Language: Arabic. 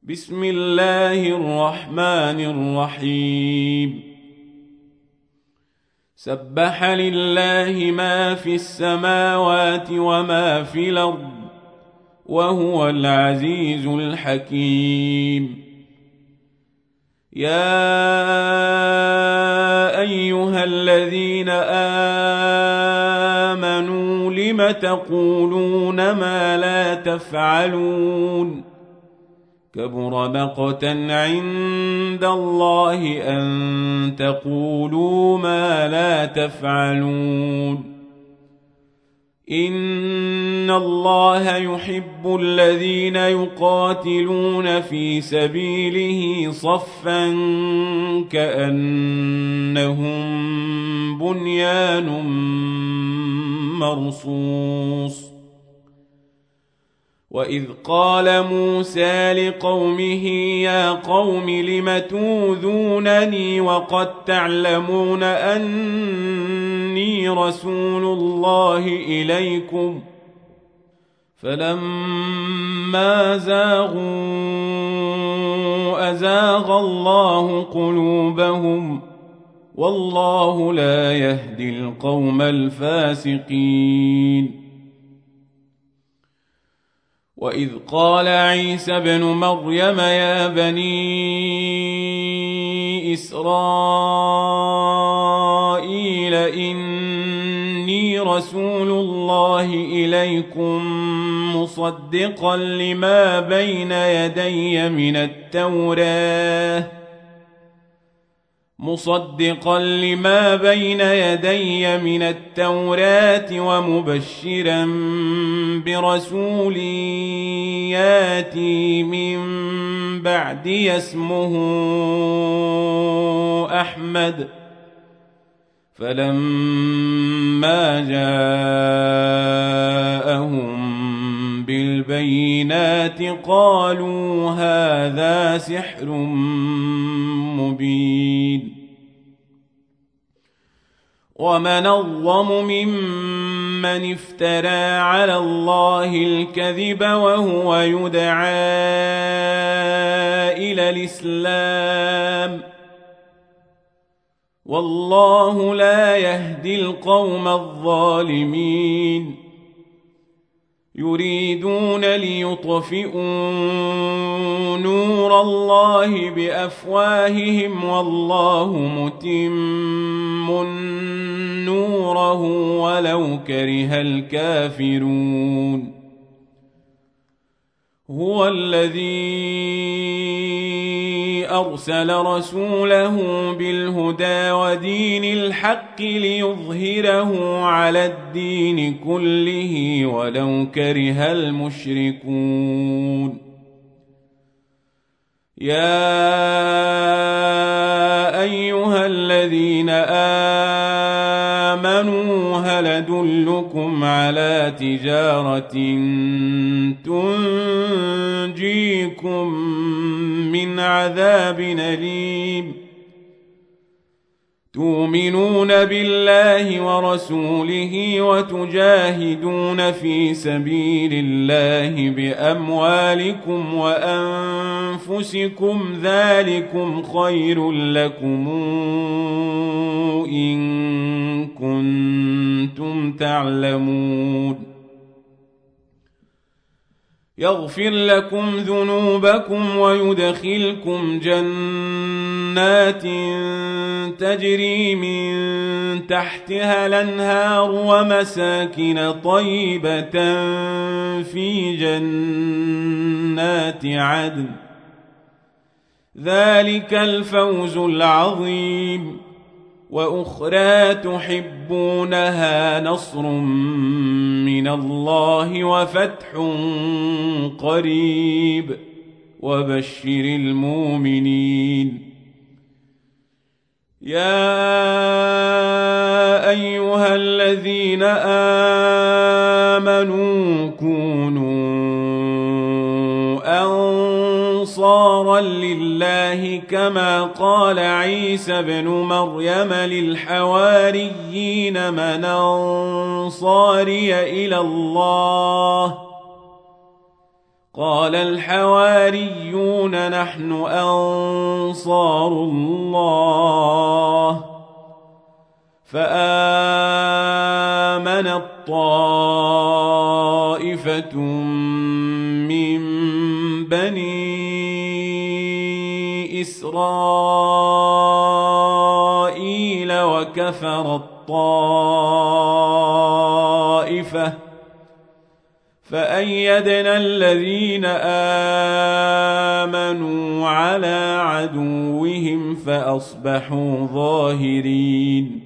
بسم الله الرحمن الرحيم سبح لله ما في السماوات وما في الأرض وهو العزيز الحكيم. يا أيها الذين آمنوا لم تقولون ما لا تفعلون كبر مقتا عند الله أن تقولوا ما لا تفعلون. إن الله يحب الذين يقاتلون في سبيله صفا كأنهم بنيان مرصوص. وإذ قال موسى لقومه يا قوم لم توذونني وقد تعلمون أني رسول الله إليكم فلما زاغوا أزاغ الله قلوبهم والله لا يهدي القوم الفاسقين. وإذ قال عيسى ابن مريم يا بني إسرائيل إني رسول الله إليكم مصدقا لما بين يدي من التوراة ومبشرا برسول ياتي من بعدي اسمه أحمد. فلما جاءهم بالبينات قالوا هذا سحر مبين. ومن أظلم ممن افترى على الله الكذب وهو يدعى إلى الإسلام والله لا يهدي القوم الظالمين. يريدون ليطفئوا نور الله بأفواههم والله متم نوره ولو كره الكافرون. هو الذي أرسل رسوله بالهدى ودين الحق ليظهره على الدين كله ولو كره المشركون. يا أيها الذين آمنوا هل أدلكم على تجارة تنجيكم من عذاب أليم تؤمنون بالله ورسوله وتجاهدون في سبيل الله بأموالكم وأنفسكم ذلكم خير لكم إن كنتم تعلمون. يغفر لكم ذنوبكم ويدخلكم جنات تجري من تحتها الأنهار ومساكن طيبة في جنات عدن ذلك الفوز العظيم. وأخرى تحبونها نصر من الله وفتح قريب وبشر المؤمنين. يا أيها الذين آمنوا كونوا أنصارا لله كما قال عيسى ابن مريم للحواريين من أنصاري إلى الله قال الحواريون نحن أنصار الله فآمنت طائفة من بني إسرائيل وكفرت طائفة فأيدنا الذين آمنوا على عدوهم فأصبحوا ظاهرين